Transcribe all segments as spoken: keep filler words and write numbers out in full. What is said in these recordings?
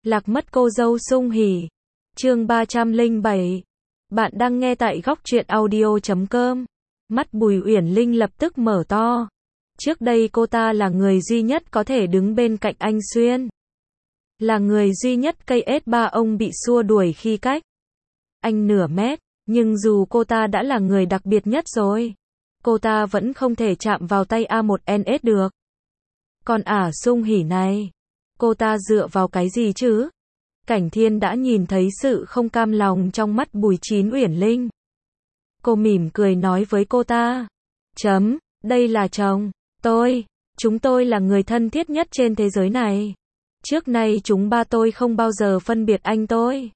Lạc mất cô dâu Sung Hỉ. Chương ba trăm lẻ bảy. Bạn đang nghe tại góc truyện audio chấm com. Mắt Bùi Uyển Linh lập tức mở to. Trước đây cô ta là người duy nhất có thể đứng bên cạnh anh Xuyên. Là người duy nhất cây ét ba ông bị xua đuổi khi cách anh nửa mét. Nhưng dù cô ta đã là người đặc biệt nhất rồi, cô ta vẫn không thể chạm vào tay a một en ét được. Còn ả Sung Hỉ này, cô ta dựa vào cái gì chứ? Cảnh Thiên đã nhìn thấy sự không cam lòng trong mắt Bùi Chín Uyển Linh. Cô mỉm cười nói với cô ta. Chấm, đây là chồng tôi. Chúng tôi là người thân thiết nhất trên thế giới này. Trước nay chúng ba tôi không bao giờ phân biệt anh tôi.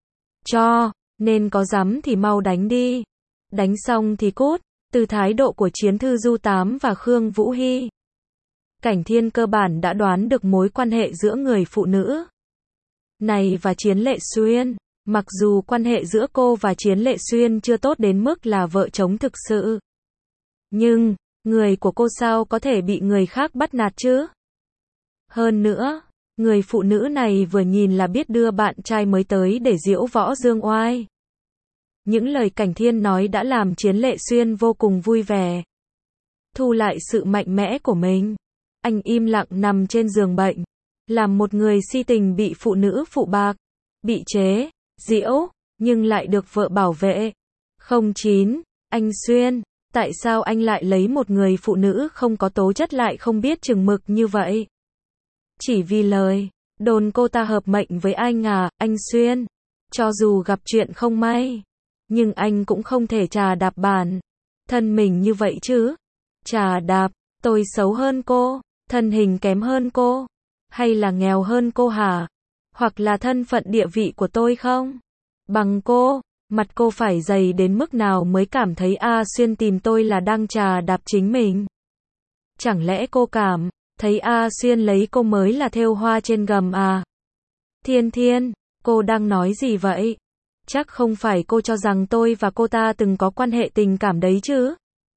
Cho nên có dám thì mau đánh đi. Đánh xong thì cút. Từ thái độ của Chiến Thư Du Tám và Khương Vũ Hy, Cảnh Thiên cơ bản đã đoán được mối quan hệ giữa người phụ nữ này và Chiến Lệ Xuyên. Mặc dù quan hệ giữa cô và Chiến Lệ Xuyên chưa tốt đến mức là vợ chồng thực sự, nhưng người của cô sao có thể bị người khác bắt nạt chứ? Hơn nữa, người phụ nữ này vừa nhìn là biết đưa bạn trai mới tới để giễu võ dương oai. Những lời Cảnh Thiên nói đã làm Chiến Lệ Xuyên vô cùng vui vẻ. Thu lại sự mạnh mẽ của mình, anh im lặng nằm trên giường bệnh, làm một người si tình bị phụ nữ phụ bạc, bị chế giễu, nhưng lại được vợ bảo vệ. Không chín, anh Xuyên, tại sao anh lại lấy một người phụ nữ không có tố chất lại không biết chừng mực như vậy? Chỉ vì lời đồn cô ta hợp mệnh với anh à, anh Xuyên? Cho dù gặp chuyện không may, nhưng anh cũng không thể trà đạp bản thân mình như vậy chứ. Trà đạp, tôi xấu hơn cô, thân hình kém hơn cô, hay là nghèo hơn cô hả? Hoặc là thân phận địa vị của tôi không bằng cô, mặt cô phải dày đến mức nào mới cảm thấy A Xuyên tìm tôi là đang trà đạp chính mình? Chẳng lẽ cô cảm thấy A Xuyên lấy cô mới là thêu hoa trên gầm à? Thiên Thiên, cô đang nói gì vậy? Chắc không phải cô cho rằng tôi và cô ta từng có quan hệ tình cảm đấy chứ?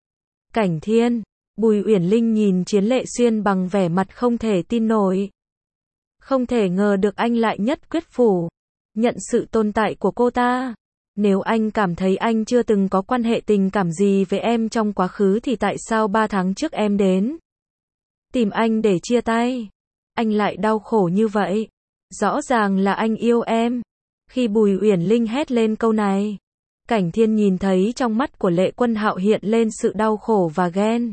Cảnh Thiên, Bùi Uyển Linh nhìn Chiến Lệ Xuyên bằng vẻ mặt không thể tin nổi. Không thể ngờ được anh lại nhất quyết phủ nhận sự tồn tại của cô ta. Nếu anh cảm thấy anh chưa từng có quan hệ tình cảm gì với em trong quá khứ thì tại sao ba tháng trước em đến tìm anh để chia tay, anh lại đau khổ như vậy? Rõ ràng là anh yêu em. Khi Bùi Uyển Linh hét lên câu này, Cảnh Thiên nhìn thấy trong mắt của Lệ Quân Hạo hiện lên sự đau khổ và ghen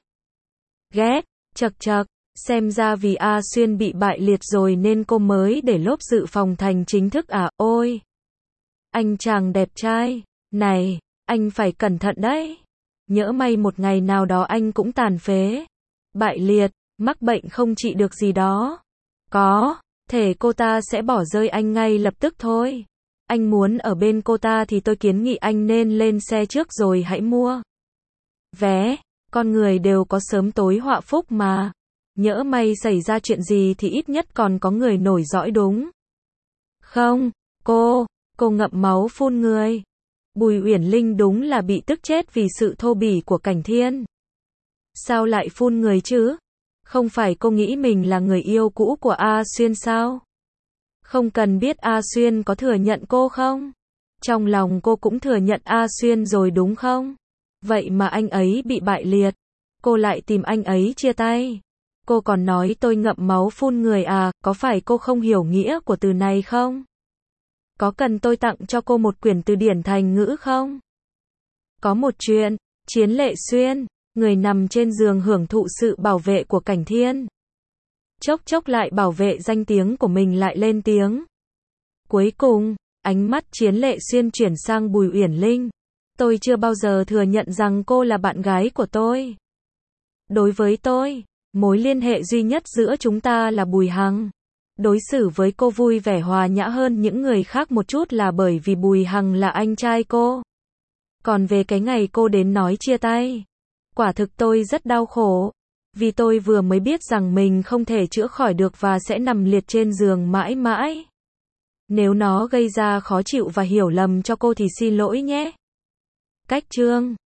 ghét. Chậc chậc, xem ra vì A Xuyên bị bại liệt rồi nên cô mới để lốp dự phòng thành chính thức à? Ôi, anh chàng đẹp trai này, anh phải cẩn thận đấy. Nhỡ may một ngày nào đó anh cũng tàn phế, bại liệt, mắc bệnh không trị được gì đó, có thể cô ta sẽ bỏ rơi anh ngay lập tức thôi. Anh muốn ở bên cô ta thì tôi kiến nghị anh nên lên xe trước rồi hãy mua vé. Con người đều có sớm tối họa phúc mà. Nhỡ may xảy ra chuyện gì thì ít nhất còn có người nổi dõi đúng không? Cô, cô ngậm máu phun người. Bùi Uyển Linh đúng là bị tức chết vì sự thô bỉ của Cảnh Thiên. Sao lại phun người chứ? Không phải cô nghĩ mình là người yêu cũ của A Xuyên sao? Không cần biết A Xuyên có thừa nhận cô không? Trong lòng cô cũng thừa nhận A Xuyên rồi đúng không? Vậy mà anh ấy bị bại liệt, cô lại tìm anh ấy chia tay. Cô còn nói tôi ngậm máu phun người à? Có phải cô không hiểu nghĩa của từ này không? Có cần tôi tặng cho cô một quyển từ điển thành ngữ không? Có một chuyện, Chiến Lệ Xuyên, người nằm trên giường hưởng thụ sự bảo vệ của Cảnh Thiên, chốc chốc lại bảo vệ danh tiếng của mình lại lên tiếng. Cuối cùng, ánh mắt Chiến Lệ Xuyên chuyển sang Bùi Uyển Linh. Tôi chưa bao giờ thừa nhận rằng cô là bạn gái của tôi. Đối với tôi, mối liên hệ duy nhất giữa chúng ta là Bùi Hằng. Đối xử với cô vui vẻ hòa nhã hơn những người khác một chút là bởi vì Bùi Hằng là anh trai cô. Còn về cái ngày cô đến nói chia tay, quả thực tôi rất đau khổ. Vì tôi vừa mới biết rằng mình không thể chữa khỏi được và sẽ nằm liệt trên giường mãi mãi. Nếu nó gây ra khó chịu và hiểu lầm cho cô thì xin lỗi nhé. Cách chương